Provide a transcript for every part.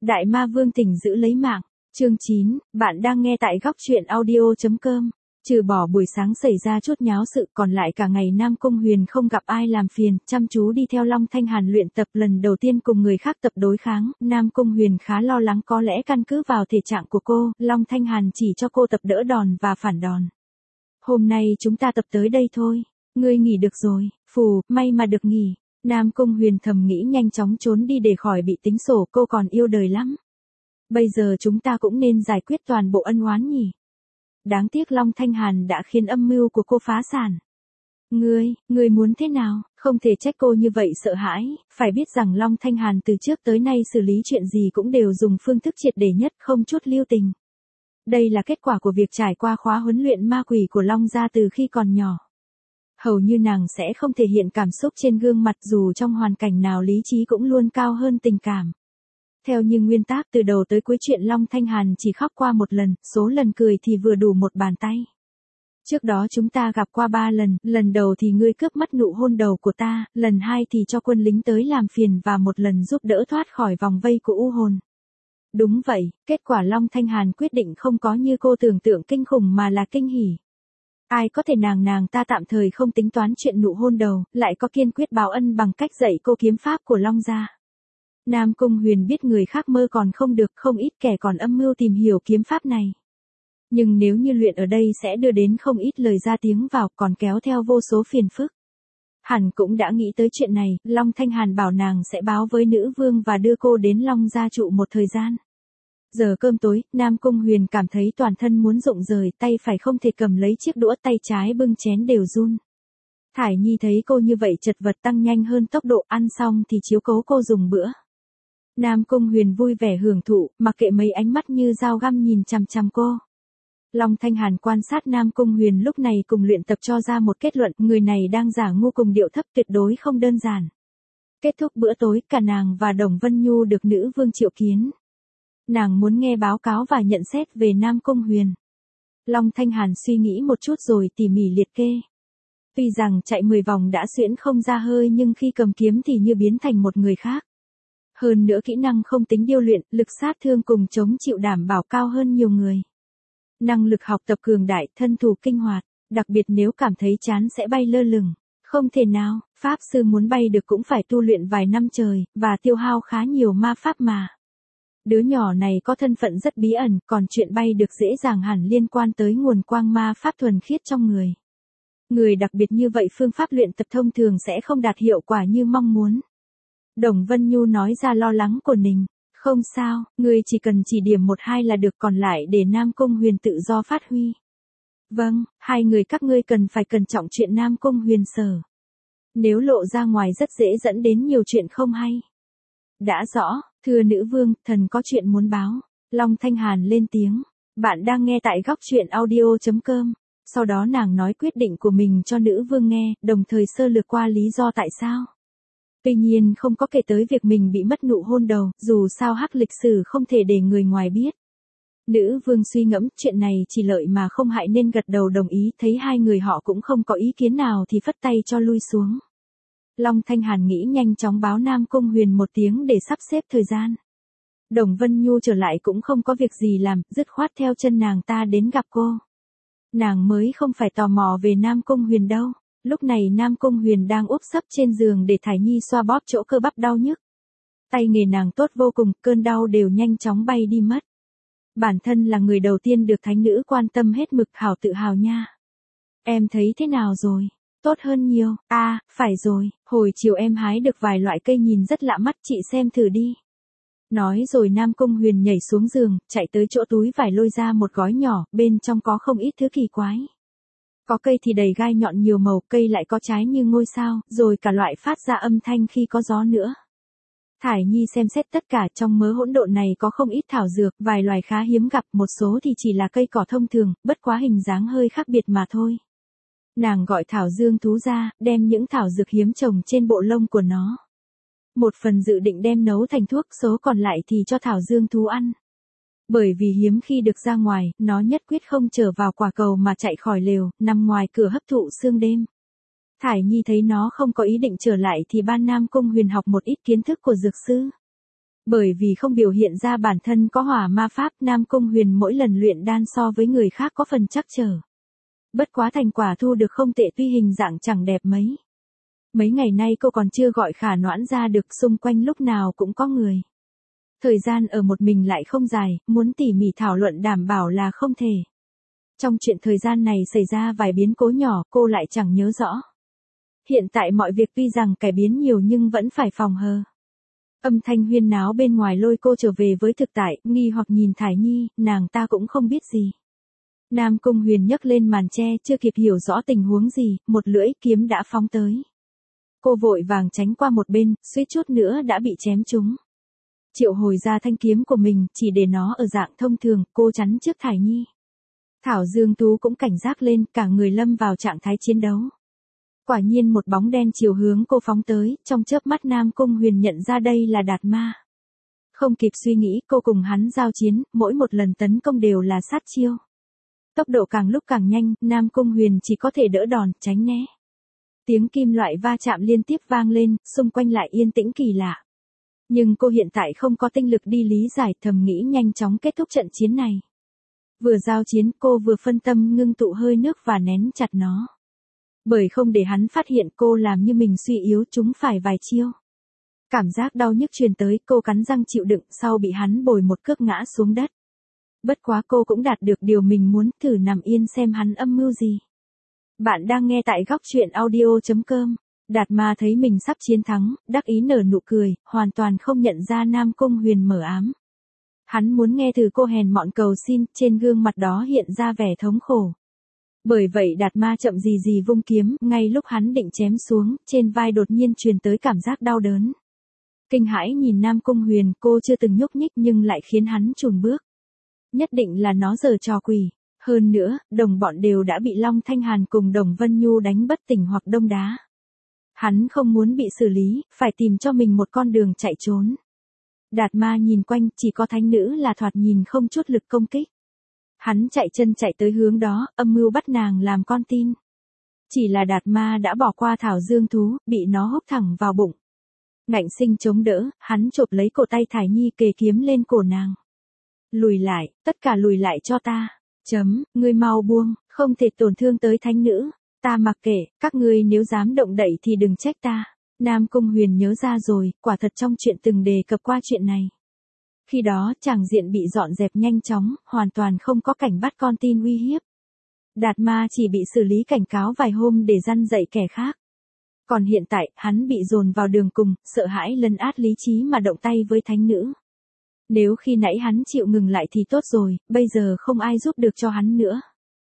Đại ma vương tỉnh giữ lấy mạng. Chương 9, bạn đang nghe tại góc truyện audio.com. Trừ bỏ buổi sáng xảy ra chút nháo sự, còn lại cả ngày Nam Cung Huyền không gặp ai làm phiền, chăm chú đi theo Long Thanh Hàn luyện tập. Lần đầu tiên cùng người khác tập đối kháng, Nam Cung Huyền khá lo lắng có lẽ căn cứ vào thể trạng của cô, Long Thanh Hàn chỉ cho cô tập đỡ đòn và phản đòn. Hôm nay chúng ta tập tới đây thôi, ngươi nghỉ được rồi. Phù, may mà được nghỉ. Nam Cung Huyền thầm nghĩ nhanh chóng trốn đi để khỏi bị tính sổ, cô còn yêu đời lắm. Bây giờ chúng ta cũng nên giải quyết toàn bộ ân oán nhỉ. Đáng tiếc Long Thanh Hàn đã khiến âm mưu của cô phá sản. Ngươi muốn thế nào? Không thể trách cô như vậy sợ hãi, phải biết rằng Long Thanh Hàn từ trước tới nay xử lý chuyện gì cũng đều dùng phương thức triệt để nhất, không chút lưu tình. Đây là kết quả của việc trải qua khóa huấn luyện ma quỷ của Long gia từ khi còn nhỏ. Hầu như nàng sẽ không thể hiện cảm xúc trên gương mặt, dù trong hoàn cảnh nào lý trí cũng luôn cao hơn tình cảm. Theo như nguyên tắc, từ đầu tới cuối chuyện Long Thanh Hàn chỉ khóc qua một lần, số lần cười thì vừa đủ một bàn tay. Trước đó chúng ta gặp qua 3 lần, lần đầu thì ngươi cướp mất nụ hôn đầu của ta, lần 2 thì cho quân lính tới làm phiền và một lần giúp đỡ thoát khỏi vòng vây của u hồn. Đúng vậy, kết quả Long Thanh Hàn quyết định không có như cô tưởng tượng kinh khủng mà là kinh hỉ. Ai có thể nàng ta tạm thời không tính toán chuyện nụ hôn đầu, lại có kiên quyết báo ân bằng cách dạy cô kiếm pháp của Long gia. Nam Cung Huyền biết người khác mơ còn không được, không ít kẻ còn âm mưu tìm hiểu kiếm pháp này. Nhưng nếu như luyện ở đây sẽ đưa đến không ít lời ra tiếng vào, còn kéo theo vô số phiền phức. Hẳn cũng đã nghĩ tới chuyện này, Long Thanh Hàn bảo nàng sẽ báo với nữ vương và đưa cô đến Long gia trụ một thời gian. Giờ cơm tối, Nam Cung Huyền cảm thấy toàn thân muốn rụng rời, tay phải không thể cầm lấy chiếc đũa, tay trái bưng chén đều run. Thải Nhi thấy cô như vậy chật vật tăng nhanh hơn tốc độ, ăn xong thì chiếu cố cô dùng bữa. Nam Cung Huyền vui vẻ hưởng thụ, mặc kệ mấy ánh mắt như dao găm nhìn chằm chằm cô. Long Thanh Hàn quan sát Nam Cung Huyền lúc này cùng luyện tập cho ra một kết luận, người này đang giả ngu cùng điệu thấp, tuyệt đối không đơn giản. Kết thúc bữa tối, cả nàng và Đồng Vân Nhu được nữ vương triệu kiến. Nàng muốn nghe báo cáo và nhận xét về Nam Cung Huyền. Long Thanh Hàn suy nghĩ một chút rồi tỉ mỉ liệt kê. Tuy rằng chạy 10 vòng đã xuyễn không ra hơi, nhưng khi cầm kiếm thì như biến thành một người khác. Hơn nữa kỹ năng không tính điêu luyện, lực sát thương cùng chống chịu đảm bảo cao hơn nhiều người. Năng lực học tập cường đại, thân thủ kinh hoạt, đặc biệt nếu cảm thấy chán sẽ bay lơ lửng. Không thể nào, pháp sư muốn bay được cũng phải tu luyện vài năm trời, và tiêu hao khá nhiều ma pháp mà. Đứa nhỏ này có thân phận rất bí ẩn, còn chuyện bay được dễ dàng hẳn liên quan tới nguồn quang ma pháp thuần khiết trong người. Người đặc biệt như vậy phương pháp luyện tập thông thường sẽ không đạt hiệu quả như mong muốn. Đồng Vân Nhu nói ra lo lắng của mình. Không sao, người chỉ cần chỉ điểm 1-2 là được, còn lại để Nam Cung Huyền tự do phát huy. Vâng, hai người các ngươi cần phải cẩn trọng chuyện Nam Cung Huyền sở. Nếu lộ ra ngoài rất dễ dẫn đến nhiều chuyện không hay. Đã rõ, thưa nữ vương, thần có chuyện muốn báo. Long Thanh Hàn lên tiếng. Bạn đang nghe tại góc truyện audio.com. Sau đó nàng nói quyết định của mình cho nữ vương nghe, đồng thời sơ lược qua lý do tại sao. Tuy nhiên không có kể tới việc mình bị mất nụ hôn đầu, dù sao hắc lịch sử không thể để người ngoài biết. Nữ vương suy ngẫm, chuyện này chỉ lợi mà không hại nên gật đầu đồng ý, thấy hai người họ cũng không có ý kiến nào thì phất tay cho lui xuống. Long Thanh Hàn nghĩ nhanh chóng báo Nam Cung Huyền một tiếng để sắp xếp thời gian. Đồng Vân Nhu trở lại cũng không có việc gì làm, dứt khoát theo chân nàng ta đến gặp cô. Nàng mới không phải tò mò về Nam Cung Huyền đâu. Lúc này Nam Cung Huyền đang úp sấp trên giường để Thải Nhi xoa bóp chỗ cơ bắp đau nhức. Tay nghề nàng tốt vô cùng, cơn đau đều nhanh chóng bay đi mất. Bản thân là người đầu tiên được thánh nữ quan tâm hết mực, hảo tự hào nha. Em thấy thế nào rồi? Tốt hơn nhiều. Phải rồi, hồi chiều em hái được vài loại cây nhìn rất lạ mắt, chị xem thử đi. Nói rồi Nam Cung Huyền nhảy xuống giường, chạy tới chỗ túi vải lôi ra một gói nhỏ, bên trong có không ít thứ kỳ quái. Có cây thì đầy gai nhọn nhiều màu, cây lại có trái như ngôi sao, rồi cả loại phát ra âm thanh khi có gió nữa. Thải Nhi xem xét tất cả, trong mớ hỗn độn này có không ít thảo dược, vài loài khá hiếm gặp, một số thì chỉ là cây cỏ thông thường, bất quá hình dáng hơi khác biệt mà thôi. Nàng gọi thảo dương thú ra, đem những thảo dược hiếm trồng trên bộ lông của nó. Một phần dự định đem nấu thành thuốc, số còn lại thì cho thảo dương thú ăn. Bởi vì hiếm khi được ra ngoài, nó nhất quyết không trở vào quả cầu mà chạy khỏi lều, nằm ngoài cửa hấp thụ sương đêm. Thải Nhi thấy nó không có ý định trở lại thì ban Nam Cung Huyền học một ít kiến thức của dược sư. Bởi vì không biểu hiện ra bản thân có hỏa ma pháp, Nam Cung Huyền mỗi lần luyện đan so với người khác có phần chắc trở. Bất quá thành quả thu được không tệ tuy hình dạng chẳng đẹp mấy. Mấy ngày nay cô còn chưa gọi Khả Noãn ra được, xung quanh lúc nào cũng có người. Thời gian ở một mình lại không dài, muốn tỉ mỉ thảo luận đảm bảo là không thể. Trong chuyện thời gian này xảy ra vài biến cố nhỏ cô lại chẳng nhớ rõ. Hiện tại mọi việc tuy rằng cải biến nhiều nhưng vẫn phải phòng hờ. Âm thanh huyên náo bên ngoài lôi cô trở về với thực tại, nghi hoặc nhìn Thải Nhi, nàng ta cũng không biết gì. Nam Cung Huyền nhấc lên màn che, chưa kịp hiểu rõ tình huống gì, một lưỡi kiếm đã phóng tới. Cô vội vàng tránh qua một bên, suýt chút nữa đã bị chém trúng. Triệu hồi ra thanh kiếm của mình, chỉ để nó ở dạng thông thường, cô chắn trước Thải Nhi. Thảo Dương Tú cũng cảnh giác lên, cả người lâm vào trạng thái chiến đấu. Quả nhiên một bóng đen chiều hướng cô phóng tới, trong chớp mắt Nam Cung Huyền nhận ra đây là Đạt Ma. Không kịp suy nghĩ, cô cùng hắn giao chiến, mỗi một lần tấn công đều là sát chiêu. Tốc độ càng lúc càng nhanh, Nam Cung Huyền chỉ có thể đỡ đòn, tránh né. Tiếng kim loại va chạm liên tiếp vang lên, xung quanh lại yên tĩnh kỳ lạ. Nhưng cô hiện tại không có tinh lực đi lý giải, thầm nghĩ nhanh chóng kết thúc trận chiến này. Vừa giao chiến cô vừa phân tâm ngưng tụ hơi nước và nén chặt nó. Bởi không để hắn phát hiện cô làm như mình suy yếu, chúng phải vài chiêu. Cảm giác đau nhức truyền tới, cô cắn răng chịu đựng, sau bị hắn bồi một cước ngã xuống đất. Bất quá cô cũng đạt được điều mình muốn, thử nằm yên xem hắn âm mưu gì. Bạn đang nghe tại góc truyện audio.com. Đạt Ma thấy mình sắp chiến thắng, đắc ý nở nụ cười, hoàn toàn không nhận ra Nam Cung Huyền mở ám. Hắn muốn nghe từ cô hèn mọn cầu xin, trên gương mặt đó hiện ra vẻ thống khổ. Bởi vậy Đạt Ma chậm gì gì vung kiếm, ngay lúc hắn định chém xuống, trên vai đột nhiên truyền tới cảm giác đau đớn. Kinh hãi nhìn Nam Cung Huyền, cô chưa từng nhúc nhích nhưng lại khiến hắn chùn bước. Nhất định là nó giở trò quỷ. Hơn nữa, đồng bọn đều đã bị Long Thanh Hàn cùng Đồng Vân Nhu đánh bất tỉnh hoặc đông đá. Hắn không muốn bị xử lý, phải tìm cho mình một con đường chạy trốn. Đạt Ma nhìn quanh, chỉ có thánh nữ là thoạt nhìn không chút lực công kích. Hắn chạy chân chạy tới hướng đó, âm mưu bắt nàng làm con tin. Chỉ là Đạt Ma đã bỏ qua Thảo Dương Thú, bị nó húc thẳng vào bụng. Ngạnh sinh chống đỡ, hắn chộp lấy cổ tay Thải Nhi kề kiếm lên cổ nàng. Lùi lại, tất cả lùi lại cho ta. Ngươi mau buông, không thể tổn thương tới thánh nữ. Ta mặc kệ, các ngươi nếu dám động đậy thì đừng trách ta. Nam Cung Huyền nhớ ra rồi, quả thật trong chuyện từng đề cập qua chuyện này. Khi đó chàng diện bị dọn dẹp nhanh chóng, hoàn toàn không có cảnh bắt con tin uy hiếp. Đạt Ma chỉ bị xử lý cảnh cáo vài hôm để răn dạy kẻ khác. Còn hiện tại, hắn bị dồn vào đường cùng, sợ hãi lấn át lý trí mà động tay với thánh nữ. Nếu khi nãy hắn chịu ngừng lại thì tốt rồi, bây giờ không ai giúp được cho hắn nữa.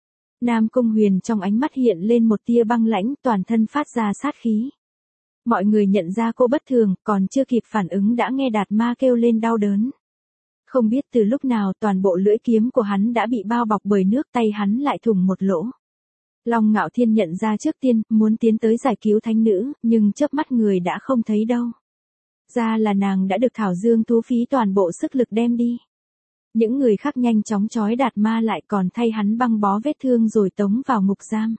Nam Cung Huyền trong ánh mắt hiện lên một tia băng lãnh, toàn thân phát ra sát khí. Mọi người nhận ra cô bất thường, còn chưa kịp phản ứng đã nghe Đạt Ma kêu lên đau đớn. Không biết từ lúc nào toàn bộ lưỡi kiếm của hắn đã bị bao bọc bởi nước, tay hắn lại thủng một lỗ. Long Ngạo Thiên nhận ra trước tiên, muốn tiến tới giải cứu thánh nữ, nhưng chớp mắt người đã không thấy đâu. Ra là nàng đã được Thảo Dương Thú phí toàn bộ sức lực đem đi. Những người khác nhanh chóng trói Đạt Ma lại, còn thay hắn băng bó vết thương rồi tống vào ngục giam.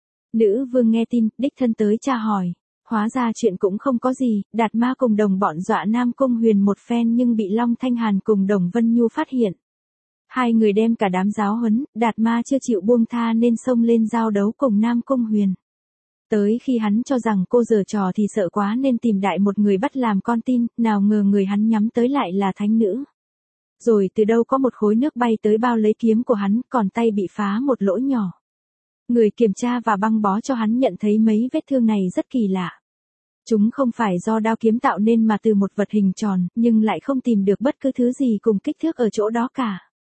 Nữ vương nghe tin, đích thân tới tra hỏi. Hóa ra chuyện cũng không có gì, Đạt Ma cùng đồng bọn dọa Nam Cung Huyền một phen nhưng bị Long Thanh Hàn cùng Đồng Vân Nhu phát hiện. Hai người đem cả đám giáo huấn, Đạt Ma chưa chịu buông tha nên xông lên giao đấu cùng Nam Cung Huyền. Tới khi hắn cho rằng cô giở trò thì sợ quá nên tìm đại một người bắt làm con tin, nào ngờ người hắn nhắm tới lại là thánh nữ. Rồi từ đâu có một khối nước bay tới bao lấy kiếm của hắn, còn tay bị phá một lỗ nhỏ. Người kiểm tra và băng bó cho hắn nhận thấy mấy vết thương này rất kỳ lạ. Chúng không phải do đao kiếm tạo nên mà từ một vật hình tròn, nhưng lại không tìm được bất cứ thứ gì cùng kích thước ở chỗ đó cả.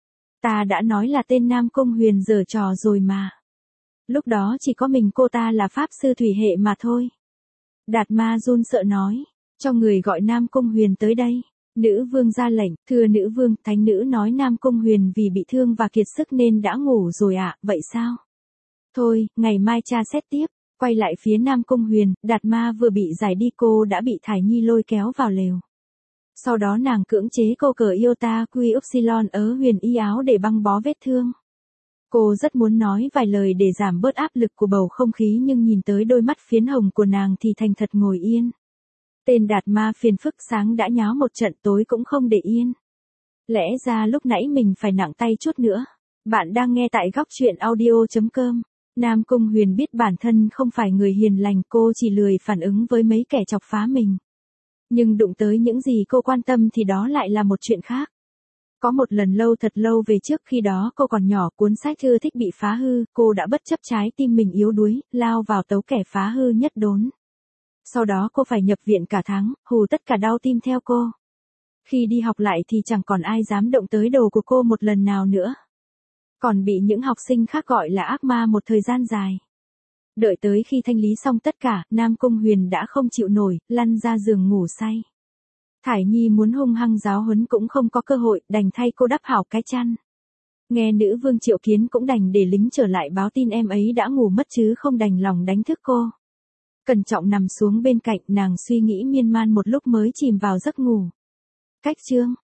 Ta đã nói là tên Nam Cung Huyền giở trò rồi mà. Lúc đó chỉ có mình cô ta là pháp sư thủy hệ mà thôi. Đạt Ma run sợ nói, cho người gọi Nam Cung Huyền tới đây. Nữ vương ra lệnh, thưa nữ vương, thánh nữ nói Nam Cung Huyền vì bị thương và kiệt sức nên đã ngủ rồi ạ, vậy sao? Thôi, ngày mai tra xét tiếp. Quay lại phía Nam Cung Huyền, Đạt Ma vừa bị giải đi cô đã bị Thải Nhi lôi kéo vào lều. Sau đó nàng cưỡng chế cô cởi Iota Quy Upsilon ở huyền y áo để băng bó vết thương. Cô rất muốn nói vài lời để giảm bớt áp lực của bầu không khí nhưng nhìn tới đôi mắt phiến hồng của nàng thì thành thật ngồi yên. Tên đạt ma phiền phức sáng đã nháo một trận tối cũng không để yên. Lẽ ra lúc nãy mình phải nặng tay chút nữa. Bạn đang nghe tại góc chuyện audio.com. Nam Cung Huyền biết bản thân không phải người hiền lành, cô chỉ lười phản ứng với mấy kẻ chọc phá mình. Nhưng đụng tới những gì cô quan tâm thì đó lại là một chuyện khác. Có một lần thật lâu về trước, khi đó cô còn nhỏ, cuốn sách ưa thích bị phá hư, cô đã bất chấp trái tim mình yếu đuối, lao vào tấu kẻ phá hư nhất đốn. Sau đó cô phải nhập viện cả tháng, hù tất cả đau tim theo cô. Khi đi học lại thì chẳng còn ai dám động tới đồ của cô một lần nào nữa. Còn bị những học sinh khác gọi là ác ma một thời gian dài. Đợi tới khi thanh lý xong tất cả, Nam Cung Huyền đã không chịu nổi, lăn ra giường ngủ say. Thải Nhi muốn hung hăng giáo huấn cũng không có cơ hội, đành thay cô đắp hảo cái chăn. Nghe nữ vương Triệu Kiến cũng đành để lính trở lại báo tin em ấy đã ngủ mất chứ không đành lòng đánh thức cô. Cẩn trọng nằm xuống bên cạnh, nàng suy nghĩ miên man một lúc mới chìm vào giấc ngủ. Cách chương